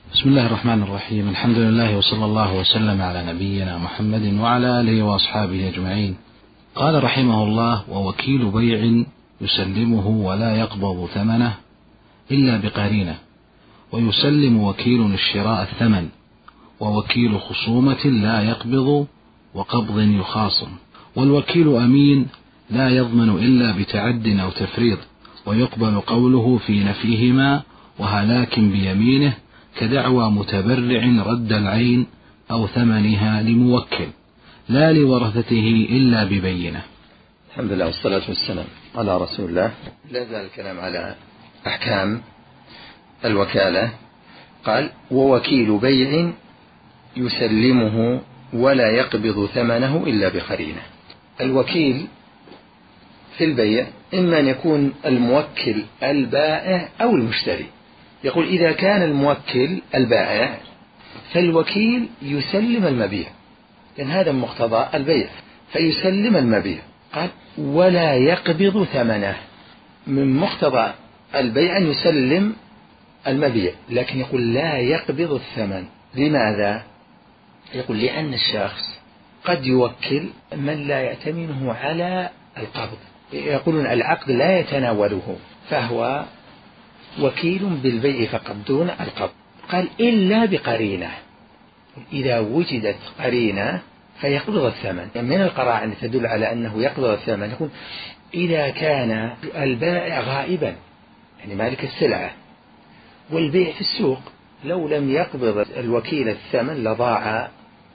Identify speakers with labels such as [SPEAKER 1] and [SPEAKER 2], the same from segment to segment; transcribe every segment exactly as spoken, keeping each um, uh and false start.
[SPEAKER 1] بسم الله الرحمن الرحيم. الحمد لله وصلى الله وسلم على نبينا محمد وعلى آله وأصحابه أجمعين. قال رحمه الله: ووكيل بيع يسلمه ولا يقبض ثمنه إلا بقرينة، ويسلم وكيل الشراء الثمن، ووكيل خصومة لا يقبض وقبض يخاصم، والوكيل أمين لا يضمن إلا بتعد أو تفريط، ويقبل قوله في نفيهما وهلاك بيمينه، كدعوى متبرع رد العين أو ثمنها لموكل لا لورثته إلا ببينة.
[SPEAKER 2] الحمد لله والصلاة والسلام على رسول الله. لا زال الكلام على أحكام الوكالة. قال: ووكيل بيع يسلمه ولا يقبض ثمنه إلا بقرينة. الوكيل في البيع إما أن يكون الموكل البائع أو المشتري. يقول: إذا كان الموكل البائع فالوكيل يسلم المبيع، لأن هذا مقتضى البيع، فيسلم المبيع. قال: ولا يقبض ثمنه. من مقتضى البيع أن يسلم المبيع، لكن يقول لا يقبض الثمن. لماذا؟ يقول: لأن الشخص قد يوكل من لا يأتمنه على القبض. يقولون العقد لا يتناوله، فهو وكيل بالبيع فقط دون القبض. قال: إلا بقرينة. إذا وجدت قرينة فيقبض الثمن. من القرائن تدل على أنه يقبض الثمن يقول: إذا كان البائع غائبا، يعني مالك السلعة، والبيع في السوق، لو لم يقبض الوكيل الثمن لضاع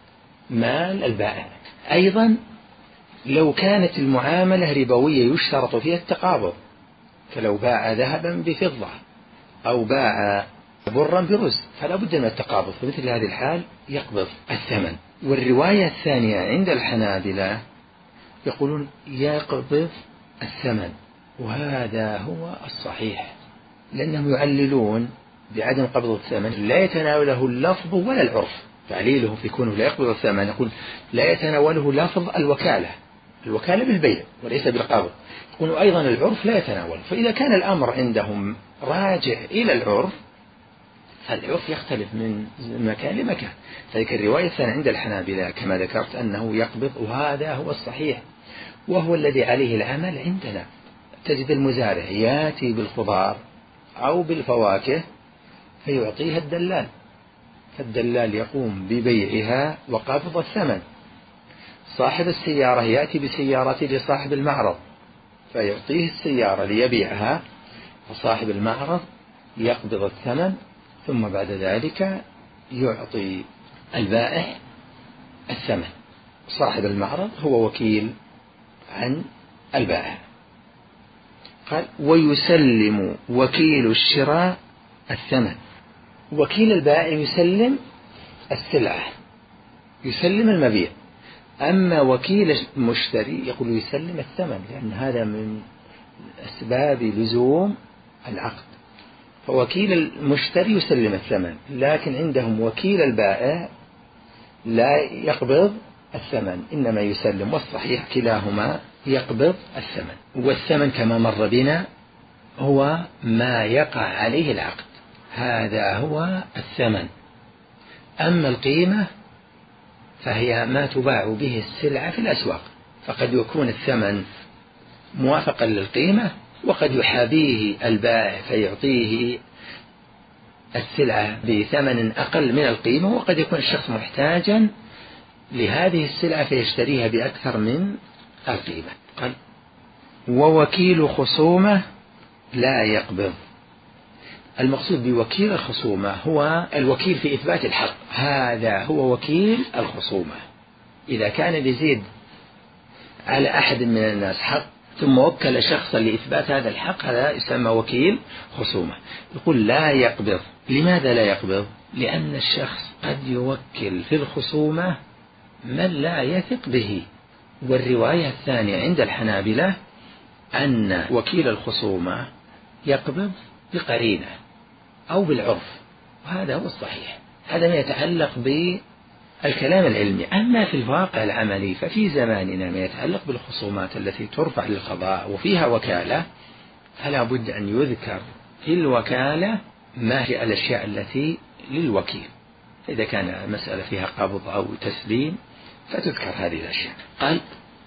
[SPEAKER 2] مال البائع. أيضا لو كانت المعاملة ربوية يشترط فيها التقابض، فلو باع ذهبا بفضة أو باع برا برز فلا بد من التقابض، فمثل هذه الحال يقبض الثمن. والرواية الثانية عند الحنابلة يقولون يقبض الثمن، وهذا هو الصحيح، لأنهم يعللون بعدم قبض الثمن لا يتناوله اللفظ ولا العرف. تعليله في كونه لا يقبض الثمن يقول لا يتناوله لفظ الوكالة، الوكالة بالبيع وليس بالقبض. يقول أيضا العرف لا يتناول. فإذا كان الأمر عندهم راجع إلى العرف فالعرف يختلف من مكان لمكان. فذلك الرواية الثانية عند الحنابلة كما ذكرت أنه يقبض، وهذا هو الصحيح وهو الذي عليه العمل عندنا. تجد المزارع يأتي بالخضار أو بالفواكه فيعطيها الدلال، فالدلال يقوم ببيعها وقبض الثمن. صاحب السيارة يأتي بسيارته لصاحب المعرض فيعطيه السيارة ليبيعها، وصاحب المعرض يقبض الثمن، ثم بعد ذلك يعطي البائع الثمن. صاحب المعرض هو وكيل عن البائع. قال: ويسلم وكيل الشراء الثمن. وكيل البائع يسلم السلعة، يسلم المبيع. أما وكيل المشتري يقول يسلم الثمن، لأن هذا من أسباب لزوم العقد. فوكيل المشتري يسلم الثمن، لكن عندهم وكيل البائع لا يقبض الثمن، إنما يسلم. والصحيح كلاهما يقبض الثمن. والثمن كما مر بنا هو ما يقع عليه العقد، هذا هو الثمن. أما القيمة فهي ما تباع به السلعة في الأسواق، فقد يكون الثمن موافقا للقيمة، وقد يحابيه البائع فيعطيه السلعة بثمن أقل من القيمة، وقد يكون الشخص محتاجا لهذه السلعة فيشتريها بأكثر من القيمة. قال: ووكيل خصومة لا يقبض. المقصود بوكيل الخصومة هو الوكيل في إثبات الحق، هذا هو وكيل الخصومة. إذا كان يزيد على أحد من الناس حق ثم وكل شخصا لإثبات هذا الحق، هذا يسمى وكيل خصومة. يقول لا يقبض. لماذا لا يقبض؟ لأن الشخص قد يوكل في الخصومة من لا يثق به. والرواية الثانية عند الحنابلة أن وكيل الخصومة يقبض بقرينة أو بالعرف، وهذا هو الصحيح. هذا ما يتعلق بالكلام العلمي. أما في الواقع العملي ففي زماننا ما يتعلق بالخصومات التي ترفع للقضاء وفيها وكالة، فلا بد أن يذكر في الوكالة ما هي الأشياء التي للوكيل، إذا كان مسألة فيها قبض أو تسليم فتذكر هذه الأشياء. قال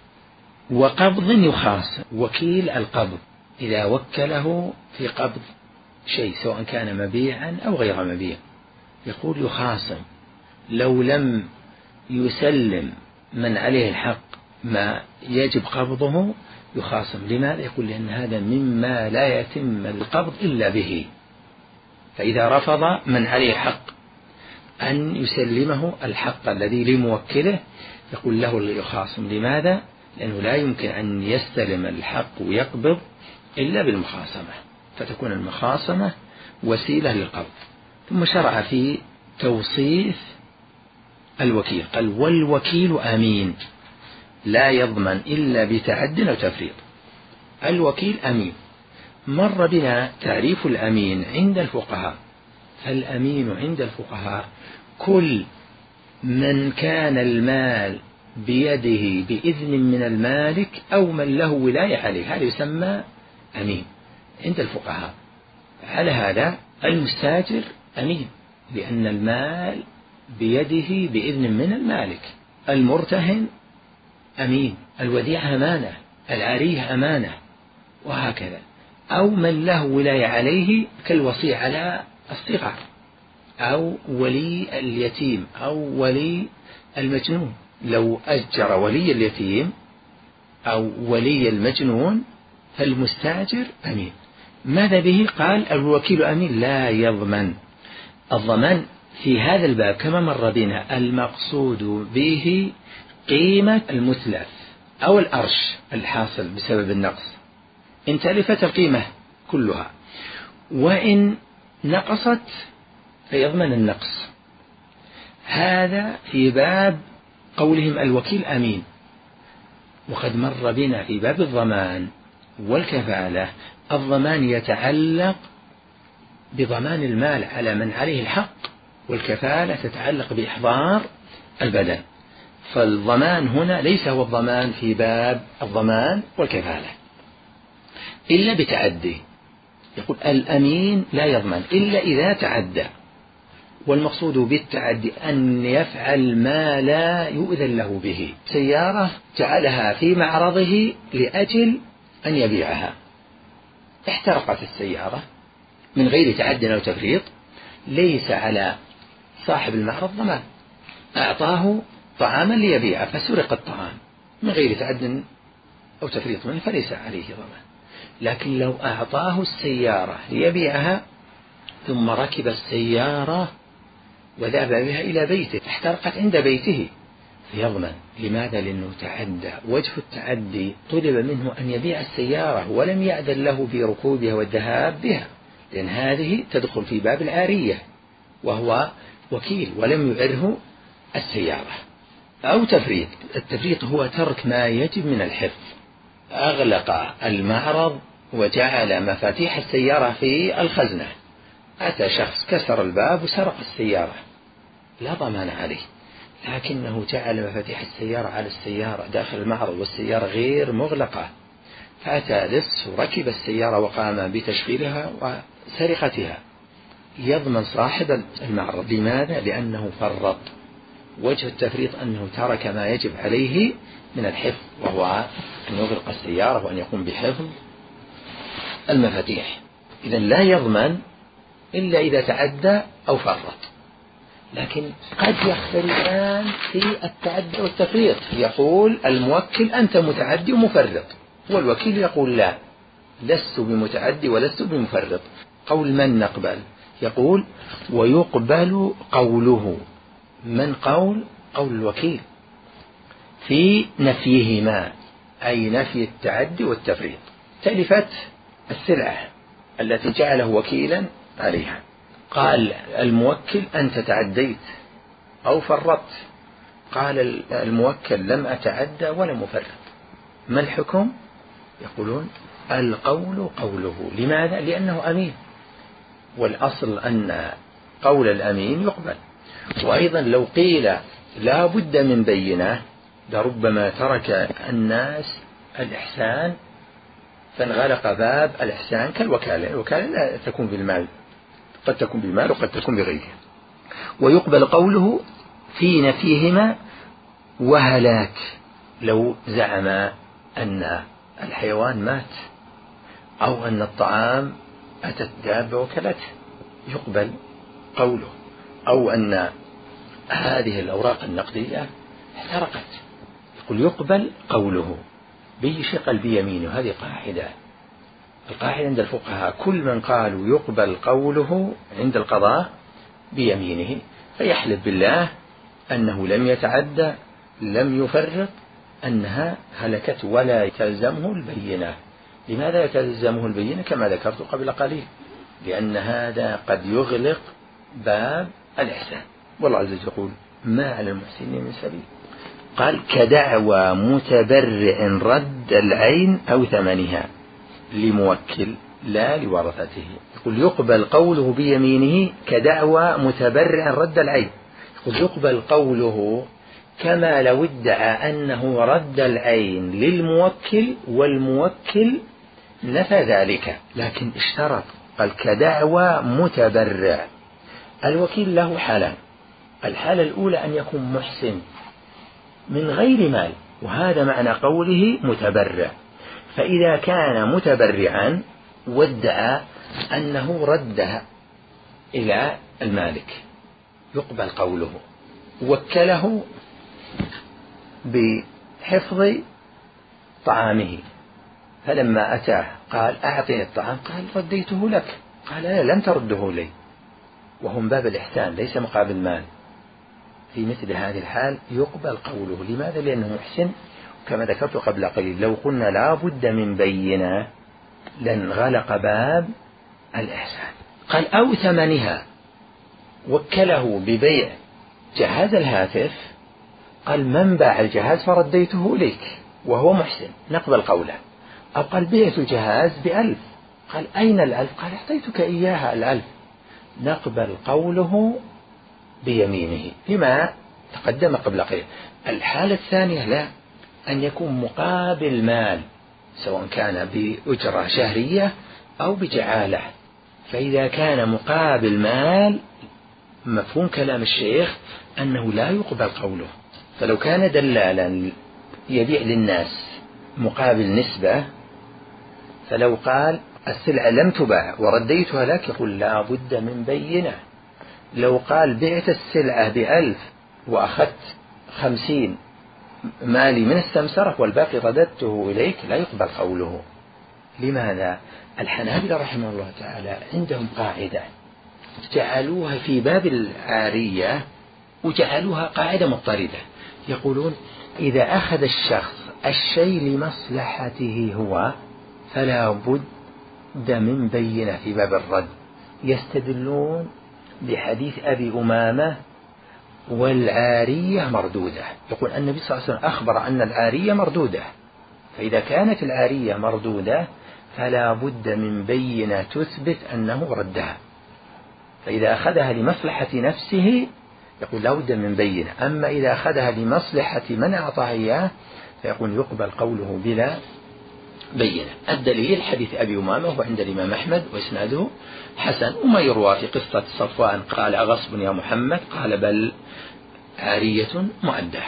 [SPEAKER 2] وقبض يخاصم وكيل القبض إذا وكله في قبض شيء سواء كان مبيعا أو غير مبيع، يقول يخاصم لو لم يسلم من عليه الحق ما يجب قبضه يخاصم. لماذا؟ يقول لأن هذا مما لا يتم القبض إلا به، فإذا رفض من عليه حق أن يسلمه الحق الذي لموكله يقول له يخاصم. لماذا؟ لأنه لا يمكن أن يستلم الحق ويقبض إلا بالمخاصمة، فتكون المخاصمة وسيلة للقبض. ثم شرع في توصيف الوكيل، قال والوكيل أمين لا يضمن إلا بتعد أو تفريط. الوكيل أمين، مر بنا تعريف الأمين عند الفقهاء. فالأمين عند الفقهاء كل من كان المال بيده بإذن من المالك أو من له ولاية عليه، هذا يسمى أمين عند الفقهاء. على هذا المستاجر أمين لأن المال بيده بإذن من المالك. المرتهن أمين، الوديعة أمانة، العارية أمانة، وهكذا. أو من له ولاية عليه كالوصي على الصغار أو ولي اليتيم أو ولي المجنون. لو أجر ولي اليتيم أو ولي المجنون فالمستاجر أمين. ماذا به؟ قال الوكيل أمين لا يضمن. الضمان في هذا الباب كما مر بنا المقصود به قيمة المتلف أو الأرش الحاصل بسبب النقص، إن تلفت القيمة كلها، وإن نقصت فيضمن النقص. هذا في باب قولهم الوكيل أمين. وقد مر بنا في باب الضمان والكفالة الضمان يتعلق بضمان المال على من عليه الحق، والكفالة تتعلق بإحضار البدن. فالضمان هنا ليس هو الضمان في باب الضمان والكفالة إلا بتعدي. يقول الأمين لا يضمن إلا إذا تعدى، والمقصود بالتعدي أن يفعل ما لا يؤذن له به. سيارة جعلها في معرضه لأجل أن يبيعها، احترقت السيارة من غير تعد أو تفريط، ليس على صاحب المعرض ضمان. أعطاه طعاما ليبيعه فسرق الطعام من غير تعد أو تفريط منه فليس عليه ضمان. لكن لو أعطاه السيارة ليبيعها ثم ركب السيارة وذهب بها إلى بيته احترقت عند بيته فيضمن. لماذا؟ لأنه تعدى. وجه التعدي طلب منه أن يبيع السيارة ولم يأذن له بركوبها والذهاب بها، لأن هذه تدخل في باب العارية وهو وكيل ولم يعره السيارة. أو تفريط. التفريط هو ترك ما يجب من الحفظ، أغلق المعرض وجعل مفاتيح السيارة في الخزنة، أتى شخص كسر الباب وسرق السيارة لا ضمان عليه، لكنه جعل مفاتيح السيارة على السيارة داخل المعرض والسيارة غير مغلقة، فأتى لص وركب السيارة وقام بتشغيلها وسرقتها، يضمن صاحب المعرض. لماذا؟ لأنه فرط. وجه التفريط أنه ترك ما يجب عليه من الحفظ، وهو أن يغلق السيارة وأن يقوم بحفظ المفاتيح. إذن لا يضمن إلا إذا تعدى أو فرط. لكن قد يختلفان في التعدي والتفريط. يقول الموكل أنت متعدي ومفرط، والوكيل يقول لا، لست بمتعدي ولست بمفرط. قول من نقبل؟ يقول ويقبل قوله. من قول؟ قول الوكيل في نفيهما، أي نفي التعدي والتفريط. تلفت السلعة التي جعله وكيلا عليها، قال الموكل أنت تعديت أو فرطت، قال الموكل لم أتعدى ولا مفرط. ما الحكم؟ يقولون القول قوله. لماذا؟ لأنه أمين، والأصل أن قول الأمين يقبل. وأيضا لو قيل لا بد من بينة لربما ترك الناس الإحسان فانغلق باب الإحسان كالوكالة. الوكالة لا تكون بالمال، قد تكون بالمال وقد تكون بغيره. ويقبل قوله في نفيهما وهلاك. لو زعم أن الحيوان مات أو أن الطعام أتت دابة وكلته يقبل قوله، أو أن هذه الأوراق النقدية احترقت يقول يقبل قوله بشقل بيمينه. هذه قاعدة، القاعدة عند الفقهاء كل من قالوا يقبل قوله عند القضاء بيمينه فيحلف بالله أنه لم يتعدى لم يفرط أنها هلكت ولا يتلزمه البينة. لماذا يتلزمه البينة؟ كما ذكرت قبل قليل، لأن هذا قد يغلق باب الإحسان. والله عز وجل يقول ما على المحسنين من سبيل. قال كدعوى متبرع رد العين أو ثمنها لموكل لا لورثته. يقول يقبل قوله بيمينه كدعوى متبرع رد العين. يقول يقبل قوله كما لو ادعى أنه رد العين للموكل والموكل نفى ذلك، لكن اشترط قال كدعوى متبرع. الوكيل له حالان، الحالة الأولى أن يكون محسن من غير مال، وهذا معنى قوله متبرع. فإذا كان متبرعا وادعى أنه ردها إلى المالك يقبل قوله. وكله بحفظ طعامه، فلما أتاه قال أعطني الطعام قال رديته لك، قال لا لن ترده لي، وهم باب الإحسان ليس مقابل مال. في مثل هذه الحال يقبل قوله. لماذا؟ لأنه محسن. كما ذكرت قبل قليل لو قلنا لا بد من بينة لانغلق باب الإحسان. قال أو ثمنها، وكله ببيع جهاز الهاتف، قال من باع الجهاز فرديته لك وهو محسن نقبل قوله. أو قال بعت الجهاز بألف، قال أين الألف؟ قال أعطيتك إياها الألف، نقبل قوله بيمينه لما تقدم قبل قليل. الحالة الثانية لا، أن يكون مقابل مال سواء كان بأجرة شهرية أو بجعالة. فإذا كان مقابل مال مفهوم كلام الشيخ أنه لا يقبل قوله. فلو كان دلالا يبيع للناس مقابل نسبة، فلو قال السلعة لم تباع ورديتها لك يقول لا بد من بينة. لو قال بعت السلعة بألف وأخذت خمسين مالي من السمسرة والباقي رددته إليك لا يقبل قوله. لماذا؟ الحنابلة رحمه الله تعالى عندهم قاعدة جعلوها في باب العارية وجعلوها قاعدة مضطردة. يقولون إذا أخذ الشخص الشيء لمصلحته هو فلا بد من بينة في باب الرد. يستدلون بحديث أبي أمامة والعارية مردودة. يقول النبي صلى الله عليه وسلم أخبر أن العارية مردودة، فإذا كانت العارية مردودة فلا بد من بينة تثبت أنه ردها. فإذا أخذها لمصلحة نفسه يقول لا بد من بينة. أما إذا أخذها لمصلحة من أعطاه إياه فيقول يقبل قوله بلا بينة. الدليل حديث أبي أمامة هو عند الإمام أحمد وإسناده حسن، وما يروى في قصة صفوان قال أغصب يا محمد قال بل عارية مؤدة.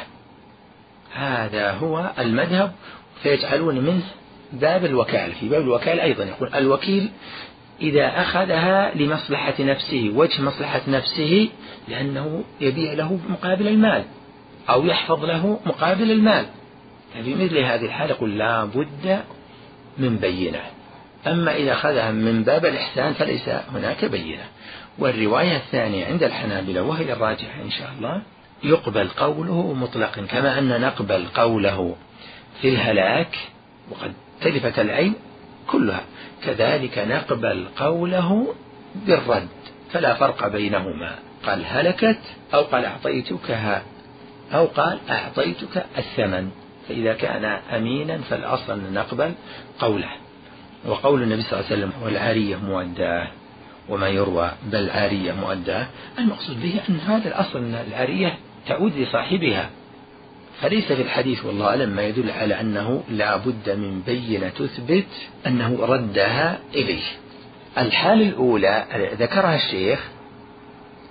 [SPEAKER 2] هذا هو المذهب. فيجعلون منه باب الوكالة. في باب الوكالة أيضا يقول الوكيل إذا أخذها لمصلحة نفسه، وجه مصلحة نفسه لأنه يبيع له مقابل المال أو يحفظ له مقابل المال، في مثل هذه الحالة يقول لا بد من بينة. أما إذا أخذها من باب الإحسان فليس هناك بينة. والرواية الثانية عند الحنابلة وهي الراجحة إن شاء الله يقبل قوله مطلقا، كما أن نقبل قوله في الهلاك وقد تلفت العين كلها، كذلك نقبل قوله بالرد، فلا فرق بينهما. قال هلكت أو قال أعطيتكها أو قال أعطيتك الثمن. فإذا كان أمينا فالأصل نقبل قوله. وقول النبي صلى الله عليه وسلم والعارية مؤداه، وما يروى بل عارية مؤداه، المقصود به أن هذا الأصل أن العارية تعود لصاحبها، فليس في الحديث والله أعلم ما يدل على أنه لا بد من بينة تثبت أنه ردها إليه. الحالة الأولى ذكرها الشيخ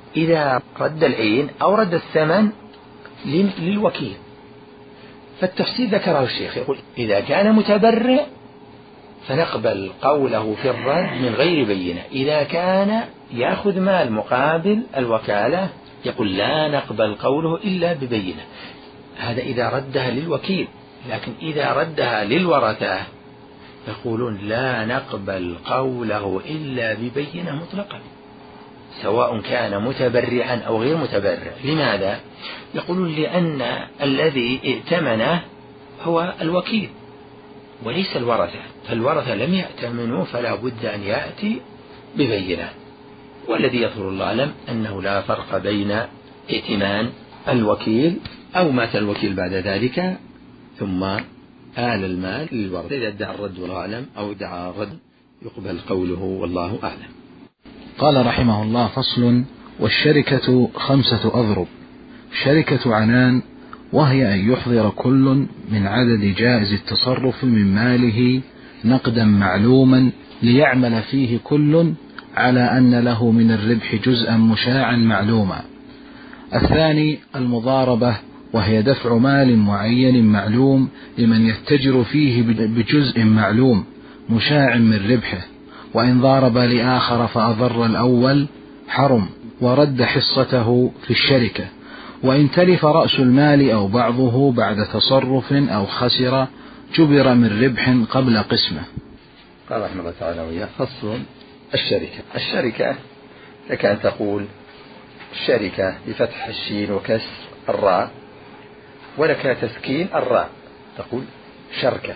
[SPEAKER 2] إذا رد العين أو رد الثمن للوكيل. فالتفسير ذكره الشيخ، يقول إذا كان متبرع فنقبل قوله في الرد من غير بينة. إذا كان يأخذ مال مقابل الوكالة يقول لا نقبل قوله إلا ببينة. هذا إذا ردها للوكيل، لكن إذا ردها للورثة يقولون لا نقبل قوله إلا ببينة مطلقا، سواء كان متبرعا أو غير متبرع. لماذا؟ يقولون لأن الذي ائتمنه هو الوكيل وليس الورثة، فالورثة لم يأتمنوا فلا بد أن يأتي ببينة. والذي يظهر الله أعلم أنه لا فرق بين ائتمان الوكيل أو مات الوكيل بعد ذلك ثم آل المال للورثة. إذا ادعى الرد والله أعلم أو ادعى الرد يقبل قوله والله أعلم.
[SPEAKER 1] قال رحمه الله: فصل: والشركة خمسة أضرب: شركة عنان، وهي أن يحضر كل من عدد جائز التصرف من ماله نقدا معلوما ليعمل فيه كل على أن له من الربح جزءا مشاعا معلوما. الثاني المضاربة، وهي دفع مال معين معلوم لمن يتجر فيه بجزء معلوم مشاع من ربحه، وإن ضارب لآخر فأضر الأول حرم ورد حصته في الشركة، وإن تلف رأس المال أو بعضه بعد تصرف أو خسر جبر من ربح قبل قسمه.
[SPEAKER 2] قال رحمه الله تعالى وياه: فصل: الشركة. الشركة لك أن تقول الشركة بفتح الشين وكسر الراء، ولك تسكين الراء تقول شركة،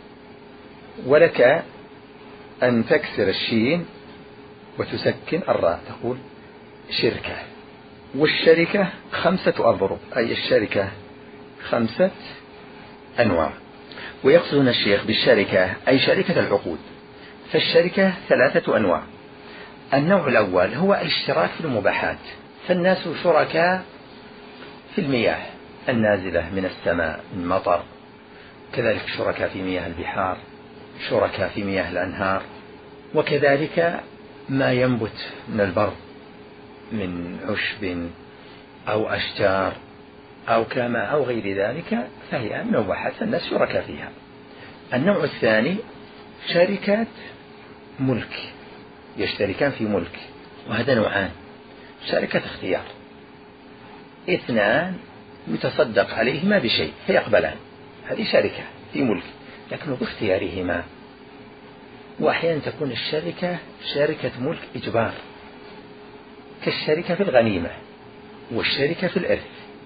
[SPEAKER 2] ولك أن تكسر الشين وتسكن الراء تقول شركة. والشركة خمسة أضرب، أي الشركة خمسة أنواع. ويقصدون الشيخ بالشركة أي شركة العقود. فالشركة ثلاثة أنواع. النوع الأول هو الاشتراك في المباحات، فالناس شركاء في المياه النازلة من السماء من مطر، كذلك شركاء في مياه البحار، شركاء في مياه الأنهار، وكذلك ما ينبت من البر من عشب أو أشجار أو كما أو غير ذلك، فهي من المباحات فالناس شركاء فيها. النوع الثاني شركات ملك، يشتركان في ملك، وهذا نوعان: شركة اختيار، اثنان يتصدق عليهما بشيء فيقبلان، هذه شركة في ملك لكن باختيارهما. وأحيانا تكون الشركة شركة ملك إجبار، كالشركة في الغنيمة والشركة في الإرث.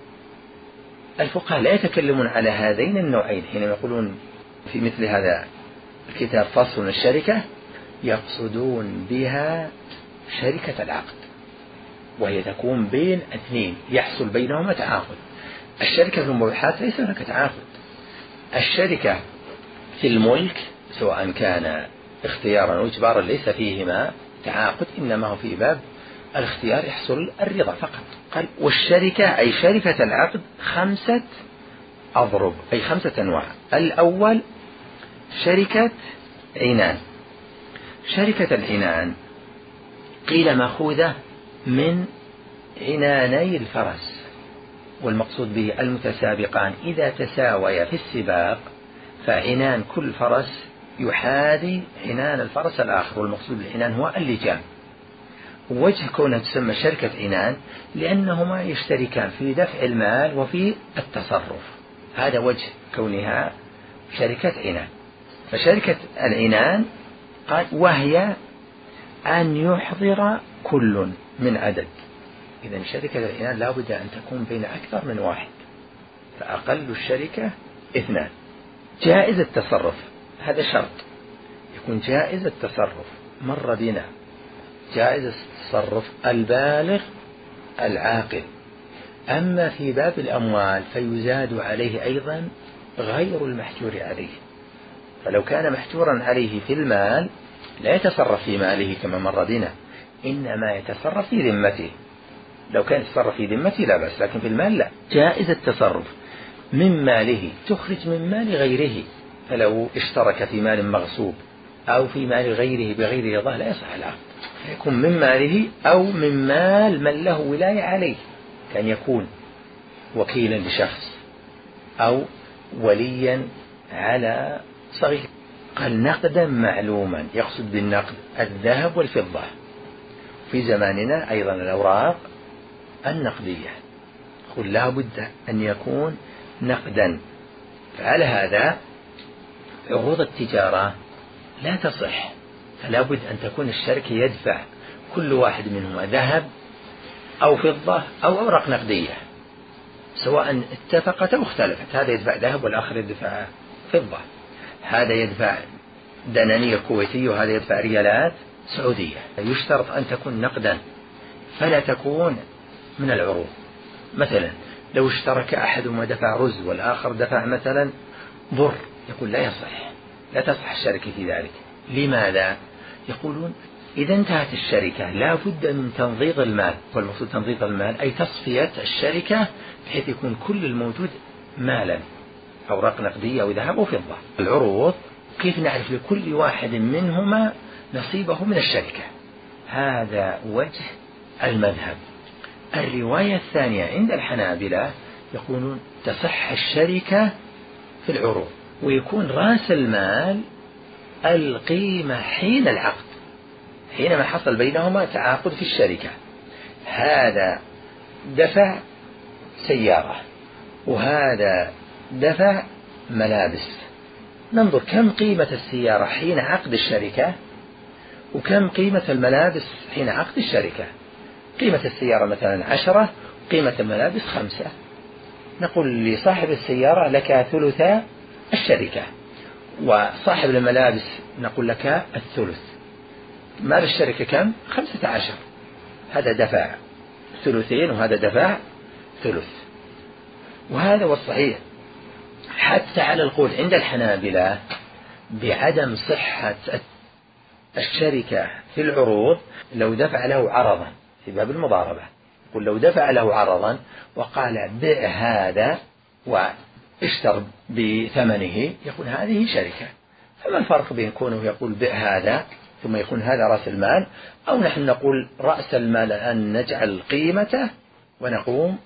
[SPEAKER 2] الفقهاء لا يتكلمون على هذين النوعين حينما يقولون في مثل هذا الكتاب فصل الشركة، يقصدون بها شركة العقد، وهي تكون بين اثنين يحصل بينهما تعاقد. الشركة في المباحات ليس هناك تعاقد. الشركة في الملك سواء كان اختيارا أو إجبارا ليس فيهما تعاقد، إنما هو في باب الاختيار يحصل الرضا فقط. قال: والشركة أي شركة العقد خمسة أضرب، أي خمسة أنواع. الأول شركة عنان. شركة العنان قيل مأخوذة من عناني الفرس، والمقصود به المتسابقان إذا تساويا في السباق فعنان كل فرس يحاذي عنان الفرس الآخر، والمقصود بالعنان هو اللجام. وجه كونها تسمى شركة عنان لأنهما يشتركان في دفع المال وفي التصرف، هذا وجه كونها شركة عنان. فشركة العنان قال: وهي أن يحضر كل من عدد. إذن شركة العنان لا بد أن تكون بين أكثر من واحد، فأقل الشركة اثنان. جائز التصرف، هذا شرط يكون جائز التصرف، مر بنا جائز التصرف البالغ العاقل. أما في باب الأموال فيزاد عليه أيضا غير المحجور عليه، فلو كان محجورا عليه في المال لا يتصرف في ماله كما مر بنا، إنما يتصرف في ذمته. لو كان يتصرف في ذمته لا بأس، لكن في المال لا. جائز التصرف من ماله تخرج من مال غيره، فلو اشترك في مال مغصوب أو في مال غيره بغير رضاه لا يصح العقد، يكون من ماله أو من مال من له ولاية عليه، كان يكون وكيلا لشخص أو وليا على صغير. قال نقدا معلوما، يقصد بالنقد الذهب والفضة. في زماننا أيضا الأوراق النقدية قل لا بد أن يكون نقدا. فعلى هذا عروض التجارة لا تصح، فلا بد أن تكون الشركة يدفع كل واحد منهما ذهب أو فضة أو أوراق نقدية، سواء اتفقت أو اختلفت، هذا يدفع ذهب والآخر يدفع فضة، هذا يدفع دنانير كويتية وهذا يدفع ريالات سعودية. يشترط أن تكون نقدا فلا تكون من العروض. مثلا لو اشترك أحدهما دفع رز والآخر دفع مثلا بر، يقول لا يصح، لا تصح الشركة في ذلك. لماذا؟ يقولون إذا انتهت الشركة لا بد من تنظيط المال، والمقصود تنظيط المال أي تصفية الشركة بحيث يكون كل الموجود مالا، أوراق نقدية أو ذهب أو فضة. العروض كيف نعرف لكل واحد منهما نصيبه من الشركة؟ هذا وجه المذهب. الرواية الثانية عند الحنابلة يقولون تصح الشركة في العروض، ويكون رأس المال القيمة حين العقد، حينما حصل بينهما تعاقد في الشركة. هذا دفع سيارة وهذا دفع ملابس، ننظر كم قيمة السيارة حين عقد الشركة وكم قيمة الملابس حين عقد الشركة. قيمة السيارة مثلا عشرة، قيمة الملابس خمسة، نقول لصاحب السيارة لك ثلث الشركة، وصاحب الملابس نقول لك الثلث. مال الشركة كم؟ خمسة عشر، هذا دفع ثلثين وهذا دفع ثلث. وهذا هو الصحيح، حتى على القول عند الحنابلة بعدم صحة الشركة في العروض لو دفع له عرضا في باب المضاربة. يقول لو دفع له عرضا وقال بيع هذا واشتر بثمنه، يقول هذه شركة. فما الفرق بين كونه يقول بيع هذا ثم يكون هذا رأس المال، أو نحن نقول رأس المال أن نجعل قيمته ونقوم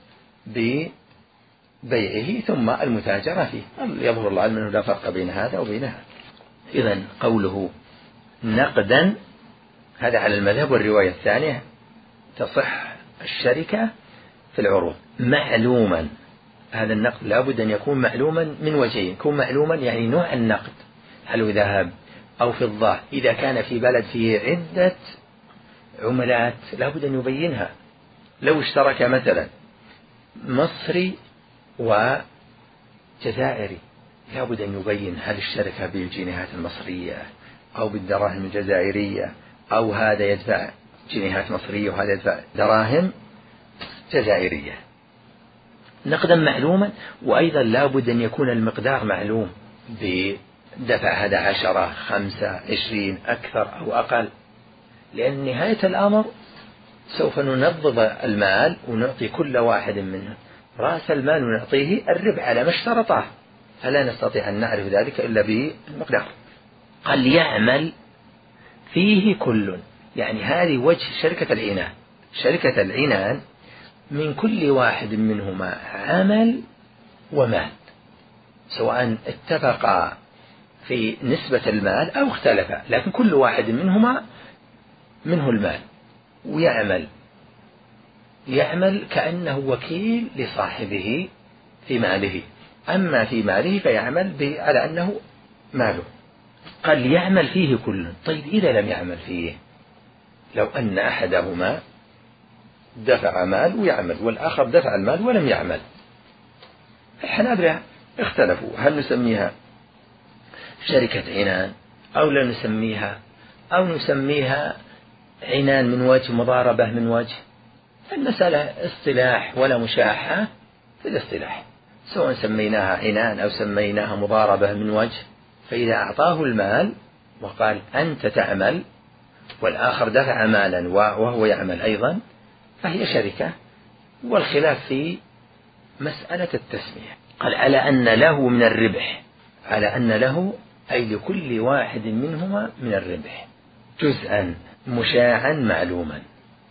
[SPEAKER 2] ببيعه ثم المتاجرة فيه؟ يظهر الله أنه لا فرق بين هذا وبين هذا. إذن قوله نقدا هذا على المذهب. والرواية الثانية تصح الشركة في العروض معلوما. هذا النقد لا بد أن يكون معلوما من وجهين، يكون معلوما يعني نوع النقد، هل هو ذهب أو فضة. إذا كان في بلد فيه عدة عملات لا بد أن يبينها. لو اشترك مثلا مصري وجزائري لا بد أن يبين هل الشركة بالجنيهات المصرية أو بالدراهم الجزائرية، أو هذا يدفع جنيهات مصرية وهذا يدفع دراهم جزائرية. نقدا معلوما. وأيضا لا بد أن يكون المقدار معلوم، بدفع هذا عشرة خمسة عشرين أكثر أو أقل، لأن نهاية الأمر سوف ننظم المال ونعطي كل واحد منه رأس المال ونعطيه الربح على ما اشترطه، فلا نستطيع أن نعرف ذلك إلا بالمقدار. قال يعمل فيه كل، يعني هذه وجه شركة العنان. شركة العنان من كل واحد منهما عمل ومال، سواء اتفقا في نسبة المال أو اختلفا، لكن كل واحد منهما منه المال ويعمل. يعمل كأنه وكيل لصاحبه في ماله، أما في ماله فيعمل على أنه ماله. قال يعمل فيه كل. طيب إذا لم يعمل فيه، لو أن أحدهما دفع مال ويعمل والآخر دفع المال ولم يعمل، الحنابلة اختلفوا هل نسميها شركة عنان أو لا نسميها، أو نسميها عنان من وجه مضاربة من وجه. المسألة اصطلاح ولا مشاحة في الاصطلاح، سواء سميناها عنان أو سميناها مضاربة من وجه. فإذا أعطاه المال وقال أنت تعمل والآخر دفع مالا وهو يعمل أيضا، فهي شركة. والخلاف في مسألة التسمية. قال على أن له من الربح، على أن له أي لكل واحد منهما من الربح. جزءا مشاعا معلوما،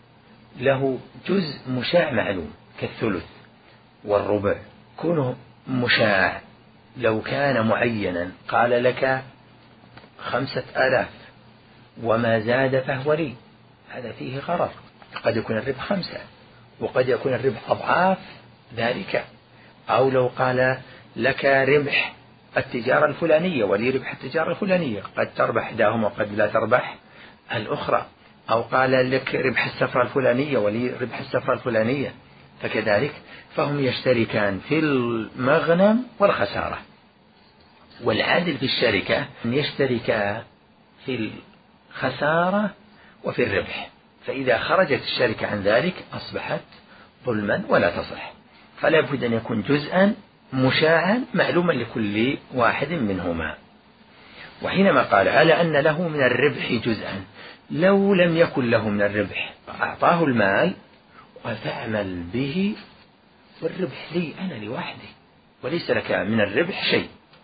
[SPEAKER 2] له جزء مشاع معلوم كالثلث والربع. كونه مشاع لو كان معينا قال لك خمسة آلاف وما زاد فهو لي، هذا فيه غرر، قد يكون الربح خمسة وقد يكون الربح أضعاف ذلك. أو لو قال لك ربح التجارة الفلانية ولي ربح التجارة الفلانية، قد تربح إحداهما وقد لا تربح الأخرى. أو قال لك ربح السفرة الفلانية ولي ربح السفرة الفلانية، فكذلك فهم يشتركان في المغنم والخسارة. والعادل في الشركة أن يشتركا في الخسارة وفي الربح، فإذا خرجت الشركة عن ذلك أصبحت ظلما ولا تصح. فلا بد أن يكون جزءا مشاعا معلوما لكل واحد منهما. وحينما قال ألا أن له من الربح جزءا، لو لم يكن له من الربح أعطاه المال وتعمل به والربح لي أنا لوحدي وليس لك من الربح شيء،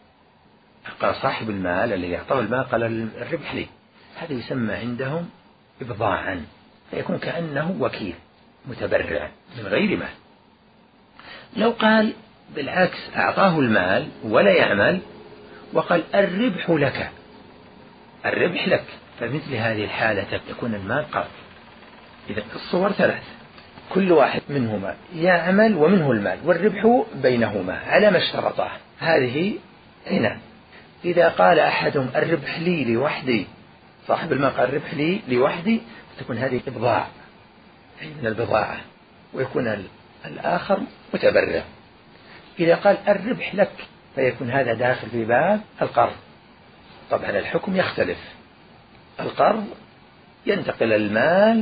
[SPEAKER 2] قال صاحب المال الذي أعطاه المال قال الربح لي، هذا يسمى عندهم إبضاعا، فيكون كأنه وكيل متبرع من غير مال. لو قال بالعكس أعطاه المال ولا يعمل وقال الربح لك، الربح لك، فمثل هذه الحالة يكون المال قرض. إذا الصور ثلاث، كل واحد منهما يعمل ومنه المال والربح بينهما على ما اشترطاه، هذه عنان. إذا قال أحدهم الربح لي لوحدي، صاحب المال قال الربح لي لوحدي، تكون هذه إبضاع من البضاعة ويكون الآخر متبرع. إذا قال الربح لك فيكون هذا داخل في باب القرض. طبعا الحكم يختلف، القرض ينتقل المال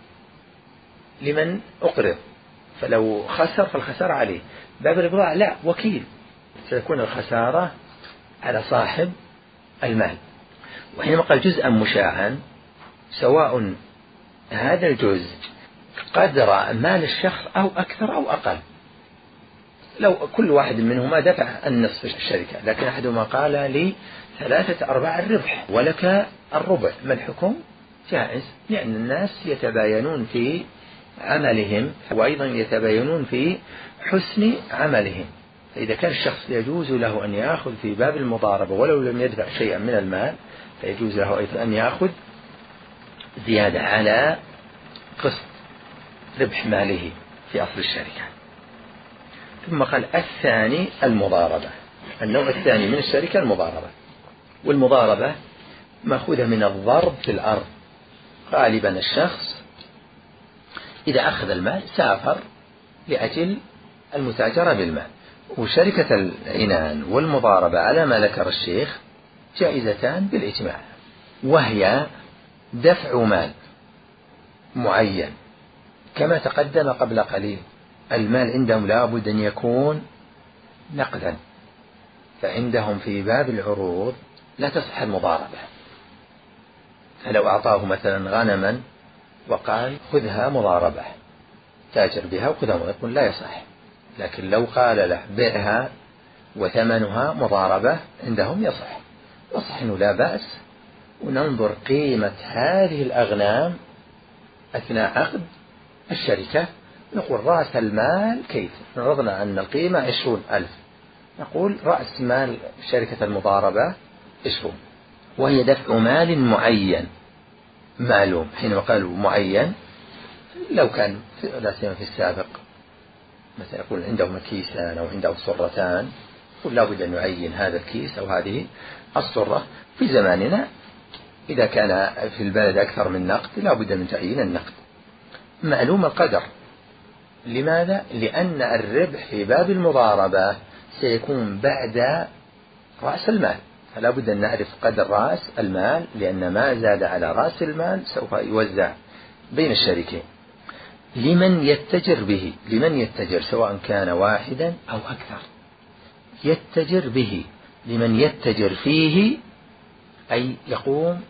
[SPEAKER 2] لمن أقرض، فلو خسر فالخسارة عليه. باب الإبضاع لا، وكيل، سيكون الخسارة على صاحب المال. وحينما قال جزءا مشاعا، سواء هذا الجزء قدر مال الشخص أو أكثر أو أقل. لو كل واحد منهما دفع النصف الشركة، لكن أحدهما قال لي ثلاثة أرباع الربح ولك الربع، ما الحكم؟ جائز، لأن الناس يتباينون في عملهم وأيضا يتباينون في حسن عملهم. فإذا كان الشخص يجوز له أن يأخذ في باب المضاربة ولو لم يدفع شيئا من المال، فيجوز له أيضا أن يأخذ زيادة على قسط ربح ماله في أصل الشركة. ثم قال الثاني المضاربة، النوع الثاني من الشركة المضاربة. والمضاربة مأخوذة من الضرب في الأرض. غالبا الشخص إذا أخذ المال سافر لأجل المتاجرة بالمال. وشركة العنان والمضاربة على ما ذكر الشيخ جائزتان بالإجماع، وهي دفع مال معين كما تقدم قبل قليل. المال عندهم لا بد أن يكون نقدا، فعندهم في باب العروض لا تصح المضاربة. فلو أعطاه مثلا غنما وقال خذها مضاربة تاجر بها وخذها، يقول لا يصح. لكن لو قال له بيعها وثمنها مضاربة عندهم يصح. يصح إنه لا بأس، وننظر قيمة هذه الأغنام أثناء عقد الشركة. نقول رأس المال كيف؟ فرضنا أن القيمة عشرون ألف، نقول رأس مال شركة المضاربة عشرون، وهي دفع مال معين معلوم. حينما قالوا معين، لو كان لا سيما في السابق مثلا يقول عنده كيسان أو عنده صرتان، يقول لا بد أن يعين هذا الكيس أو هذه الصرة. في زماننا إذا كان في البلد أكثر من نقد لا بد من تعيين النقد معلوم القدر. لماذا؟ لأن الربح في باب المضاربة سيكون بعد رأس المال، فلا بد أن نعرف قدر رأس المال، لأن ما زاد على رأس المال سوف يوزع بين الشريكين. لمن يتجر به، لمن يتجر سواء كان واحدا أو أكثر، يتجر به لمن يتجر فيه، أي يقوم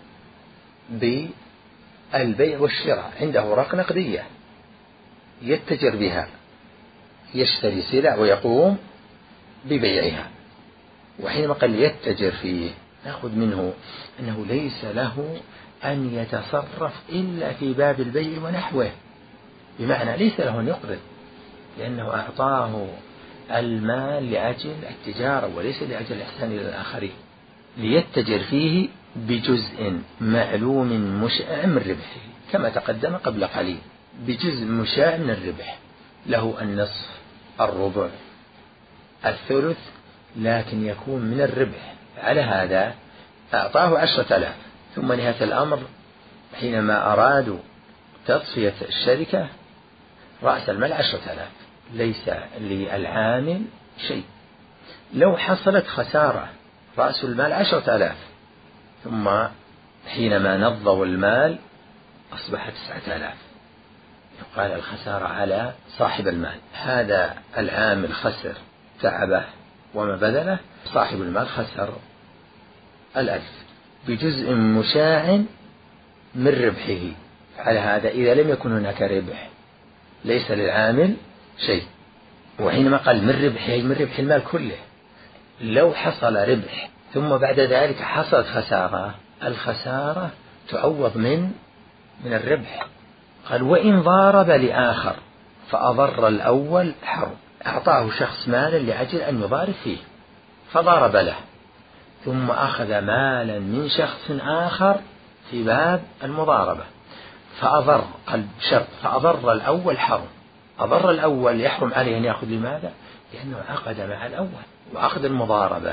[SPEAKER 2] بالبيع والشراء، عنده ورق نقدية يتجر بها، يشتري سلع ويقوم ببيعها. وحينما قال يتجر فيه نأخذ منه أنه ليس له أن يتصرف إلا في باب البيع ونحوه، بمعنى ليس له أن يقرض، لأنه أعطاه المال لأجل التجارة وليس لأجل الإحسان إلى الآخرين، ليتجر فيه بجزء معلوم مشاع من ربحه كما تقدم قبل قليل، بجزء مشاع من الربح، له النصف الربع الثلث، لكن يكون من الربح. على هذا أعطاه عشرة آلاف، ثم نهاية الأمر حينما أرادوا تصفية الشركة رأس المال عشرة آلاف، ليس للعامل شيء. لو حصلت خسارة رأس المال عشرة آلاف، ثم حينما نضوا المال أصبح تسعة آلاف، يقال الخسارة على صاحب المال، هذا العامل خسر تعبه وما بذله، صاحب المال خسر الألف بجزء مشاع من ربحه. على هذا إذا لم يكن هناك ربح ليس للعامل شيء. وحينما قال من ربحه من ربح المال كله، لو حصل ربح ثم بعد ذلك حصلت خسارة، الخسارة تعوض من من الربح. قال وإن ضارب لآخر فأضر الأول حرم، أعطاه شخص مالا لأجل أن يضارب فيه فضارب له، ثم أخذ مالا من شخص آخر في باب المضاربة فأضر، قال شرط فأضر الأول حرم. أضر الأول يحرم عليه أن يأخذ، لماذا؟ لأنه عقد مع الأول، وعقد المضاربة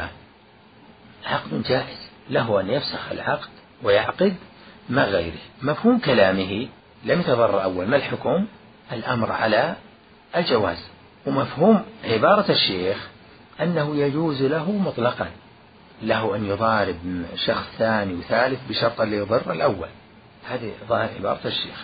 [SPEAKER 2] عقد جائز، له أن يفسخ العقد ويعقد مع غيره. مفهوم كلامه لم يتضرر أول، ما الحكم؟ الأمر على الجواز. ومفهوم عبارة الشيخ أنه يجوز له مطلقا، له أن يضارب شخص ثاني وثالث بشرط لا يضر الأول، هذه ظاهر عبارة الشيخ.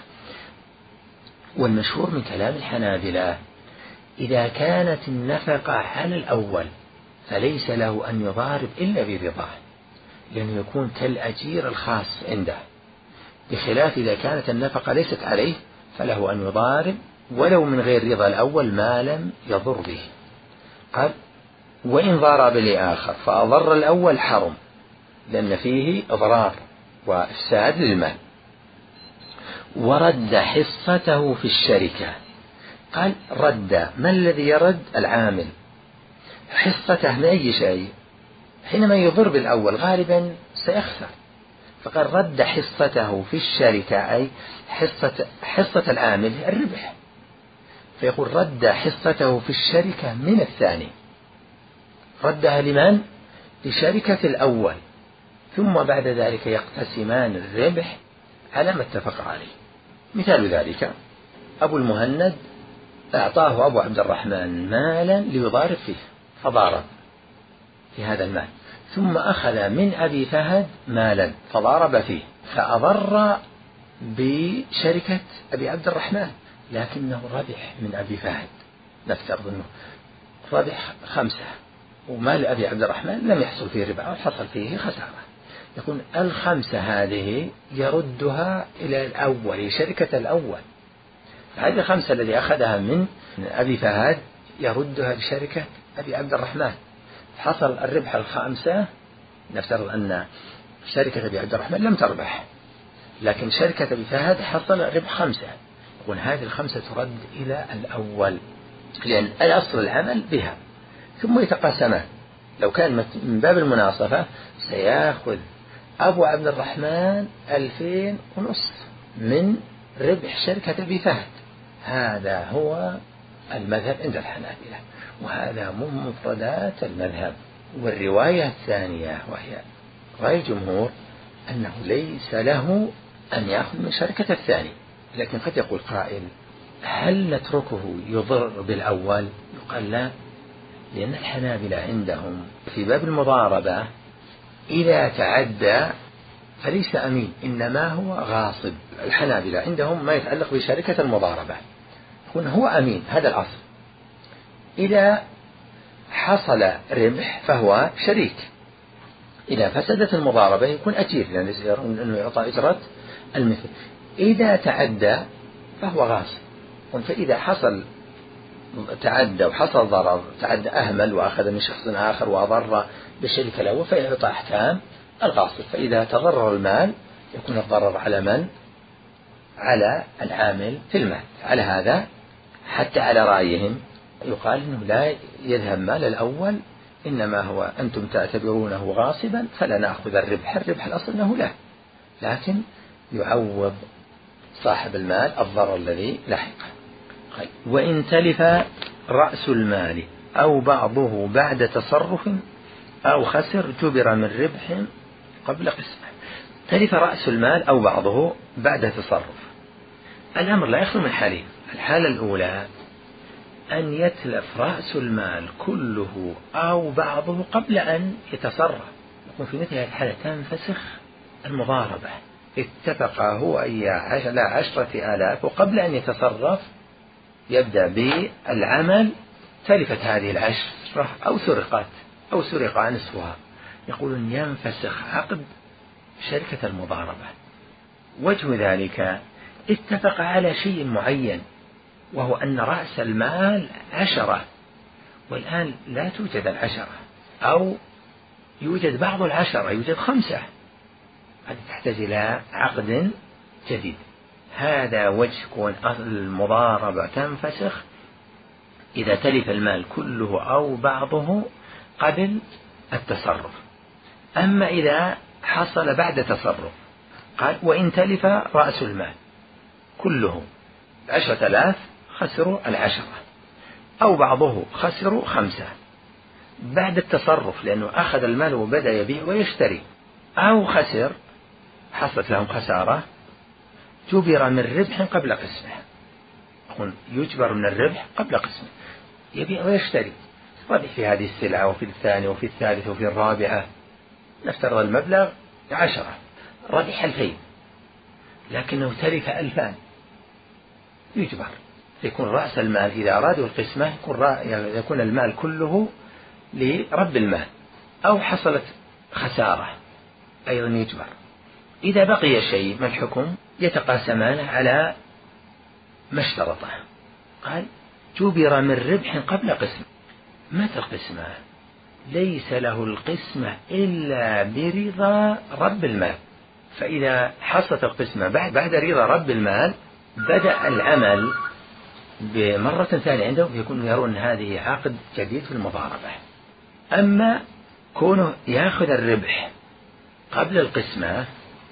[SPEAKER 2] والمشهور من كلام الحنابلة إذا كانت النفقة على الأول فليس له أن يضارب إلا برضاه، لأنه يكون كالأجير الخاص عنده، بخلاف إذا كانت النفقة ليست عليه فله أن يضارب ولو من غير رضا الأول ما لم يضر به. قال وإن ضارب لآخر فأضر الأول حرم، لأن فيه إضرار وإفساد للمال. ورد حصته في الشركة، قال رد، ما الذي يرد؟ العامل حصته من أي شيء؟ حينما يضر بالأول غالبا سيخسر، فقال رد حصته في الشركة أي حصة, حصة العامل الربح، فيقول رد حصته في الشركة من الثاني، ردها لمن؟ لشركة الأول، ثم بعد ذلك يقتسمان الربح على ما اتفق عليه. مثال ذلك أبو المهند أعطاه أبو عبد الرحمن مالا ليضارب فيه فضارب في هذا المال، ثم أخذ من أبي فهد مالا فضارب فيه فأضر بشركة أبي عبد الرحمن، لكنه ربح من أبي فهد، نفترض أنه ربح خمسة ومال أبي عبد الرحمن لم يحصل فيه ربح أو حصل فيه خسارة، يكون الخمسة هذه يردها إلى الأول، شركة الأول. هذه الخمسة الذي أخذها من أبي فهد يردها لشركة أبي عبد الرحمن، حصل الربح الخامسة. نفترض أن شركة أبي عبد الرحمن لم تربح، لكن شركة أبي فهد حصل الربح خمسة، يقول هذه الخمسة ترد إلى الأول، لأن الأصل العمل بها، ثم يتقاسمان. لو كان من باب المناصفة سيأخذ أبو عبد الرحمن ألفين ونصف من ربح شركة أبي فهد، هذا هو المذهب عند الحنابلة، وهذا من مفردات المذهب. والرواية الثانية وهي رأي الجمهور أنه ليس له أن يأخذ من شركة الثاني، لكن قد يقول قائل هل نتركه يضر بالأول؟ يقال لا، لأن الحنابلة عندهم في باب المضاربة إذا تعدى فليس أمين، إنما هو غاصب. الحنابلة عندهم ما يتعلق بشركة المضاربة يكون هو أمين، هذا الأصل. إذا حصل ربح فهو شريك، إذا فسدت المضاربة يكون أجير، لأنه يعني أنه يعطى إجرة المثل. إذا تعدى فهو غاصب، فإذا حصل تعدى وحصل ضرر، تعدى أهمل وأخذ من شخص آخر وأضر بالشركة الأول فيعطى أحكام الغاصب. فإذا تضرر المال يكون الضرر على من؟ على العامل في المال. على هذا حتى على رأيهم يقال أنه لا يذهب مال الأول، إنما هو أنتم تعتبرونه غاصبا فلا نأخذ الربح، الربح الأصل أنه لا، لكن يعوض صاحب المال الضرر الذي لحقه. وإن تلف رأس المال أو بعضه بعد تصرف أو خسر جبر من ربح قبل قسمه. تلف رأس المال أو بعضه بعد تصرف، الأمر لا يخلو من حالين. الحالة الأولى أن يتلف رأس المال كله أو بعضه قبل أن يتصرف، يكون في مثل هذه الحالة تنفسخ المضاربة، اتفق هو على عشرة آلاف وقبل أن يتصرف يبدأ بالعمل، تلفت هذه العشرة أو سرقت أو سرق نصفها، يقولون ينفسخ عقد شركة المضاربة. وجه ذلك اتفق على شيء معين، وهو أن رأس المال عشرة والآن لا توجد العشرة، أو يوجد بعض العشرة، يوجد خمسة، هذه تحتاج إلى عقد جديد. هذا وجه كون المضاربة تنفسخ إذا تلف المال كله أو بعضه قبل التصرف. أما إذا حصل بعد تصرف قال وإن تلف رأس المال كله عشرة آلاف خسروا العشرة أو بعضه خسروا خمسة بعد التصرف، لأنه أخذ المال وبدأ يبيع ويشتري، أو خسر حصلت لهم خسارة جبر من ربح قبل قسمه. يقول يجبر من الربح قبل قسمه، يبيع ويشتري، ربح في هذه السلعة وفي الثانية وفي الثالثة وفي الرابعة، نفترض المبلغ عشرة، ربح ألفين، لكنه تلف ألفان، يجبر، يكون رأس المال إذا أرادوا القسمة يكون, يكون المال كله لرب المال، أو حصلت خسارة أيضا يجبر. إذا بقي شيء ما الحكم؟ يتقاسمان على ما اشترطه. قال جبر من ربح قبل قسمه. متى القسمة؟ ليس له القسمة إلا برضا رب المال، فإذا حصلت القسمة بعد, بعد رضا رب المال بدأ العمل بمرة ثانية عندهم، يكونوا يرون هذه عقد جديد في المضاربة. أما كونه يأخذ الربح قبل القسمة،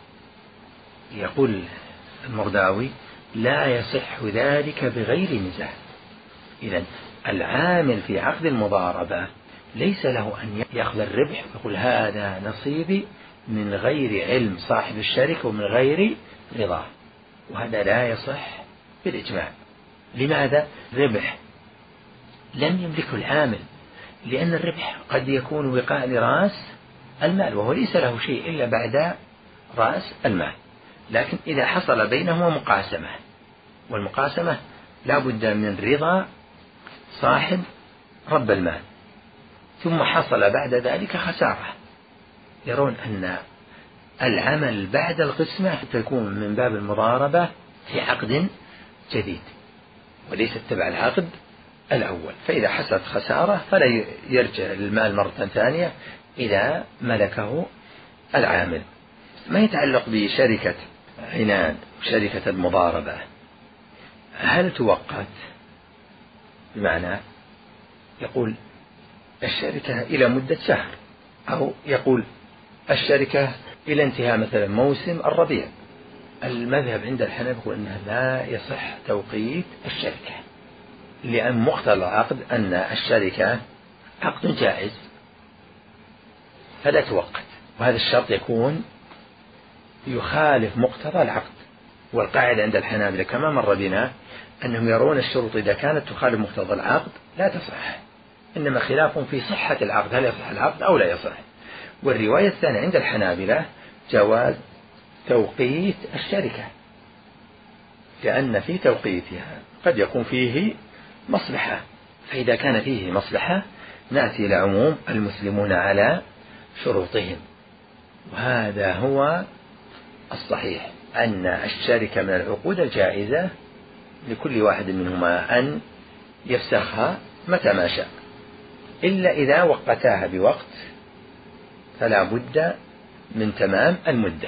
[SPEAKER 2] يقول المرداوي لا يصح ذلك بغير نزاع. إذن العامل في عقد المضاربة ليس له أن يأخذ الربح ويقول هذا نصيبي من غير علم صاحب الشركة ومن غير رضاه، وهذا لا يصح بالإجماع. لماذا؟ ربح لم يملكه العامل، لأن الربح قد يكون وقاء لرأس المال، وهو ليس له شيء إلا بعد رأس المال. لكن إذا حصل بينهما مقاسمة، والمقاسمة لا بد من رضا صاحب رب المال، ثم حصل بعد ذلك خسارة، يرون أن العمل بعد القسمة تكون من باب المضاربة في عقد جديد وليست تبع العقد الأول. فإذا حصلت خسارة فلا يرجع المال مرة ثانية إذا ملكه العامل. ما يتعلق بشركة عنان وشركة المضاربة، هل توقت؟ بمعنى يقول الشركة إلى مدة شهر، أو يقول الشركة إلى انتهاء مثلا موسم الربيع. المذهب عند الحنابلة يقول أنه لا يصح توقيت الشركة، لأن مقتضى العقد أن الشركة عقد جائز فلا توقت، وهذا الشرط يكون يخالف مقتضى العقد. والقاعدة عند الحنابلة كما مر بنا أنهم يرون الشروط إذا كانت تخالف مقتضى العقد لا تصح، إنما خلاف في صحة العقد، هل يصح العقد أو لا يصح. والرواية الثانية عند الحنابلة جواز توقيت الشركة، لأن في توقيتها قد يكون فيه مصلحة، فإذا كان فيه مصلحة نأتي إلى عموم المسلمون على شروطهم. وهذا هو الصحيح، أن الشركة من العقود الجائزة لكل واحد منهما أن يفسخها متى ما شاء، إلا إذا وقتاها بوقت فلا بد من تمام المدة.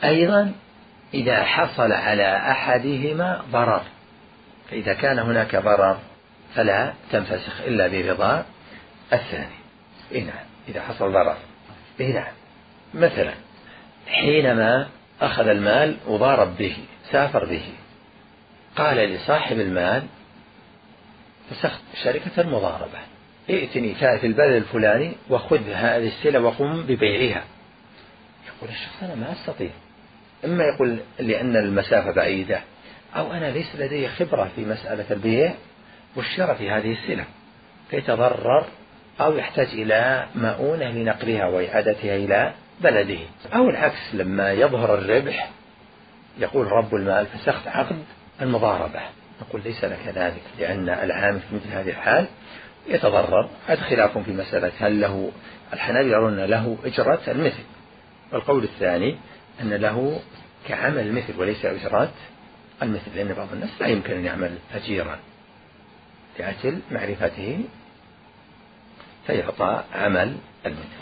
[SPEAKER 2] أيضا إذا حصل على أحدهما ضرر، فإذا كان هناك ضرر فلا تنفسخ إلا برضا الثاني. إيه نعم، إذا حصل ضرر. إيه نعم، مثلا حينما أخذ المال وضارب به، سافر به، قال لصاحب المال فسخت شركة المضاربة، ائتني في البلد الفلاني وخذ هذه السلة وقم ببيعها. يقول الشخص أنا ما أستطيع، إما يقول لأن المسافة بعيدة، أو أنا ليس لدي خبرة في مسألة البيع والشراء في هذه السلة، فيتضرر أو يحتاج إلى مؤونة لنقلها وإعادتها إلى بلده. أو العكس، لما يظهر الربح يقول رب المال فسخت عقد المضاربة، نقول ليس لك ذلك، لأن العامل في مثل هذه الحال يتضرر. هذا خلاف في مسألة هل له، الحنابلة يرون له أجرة المثل، والقول الثاني أن له كعمل المثل وليس أجرة المثل، لأن بعض الناس لا يمكن أن يعمل أجيرا لأجل معرفته فيعطى عمل المثل.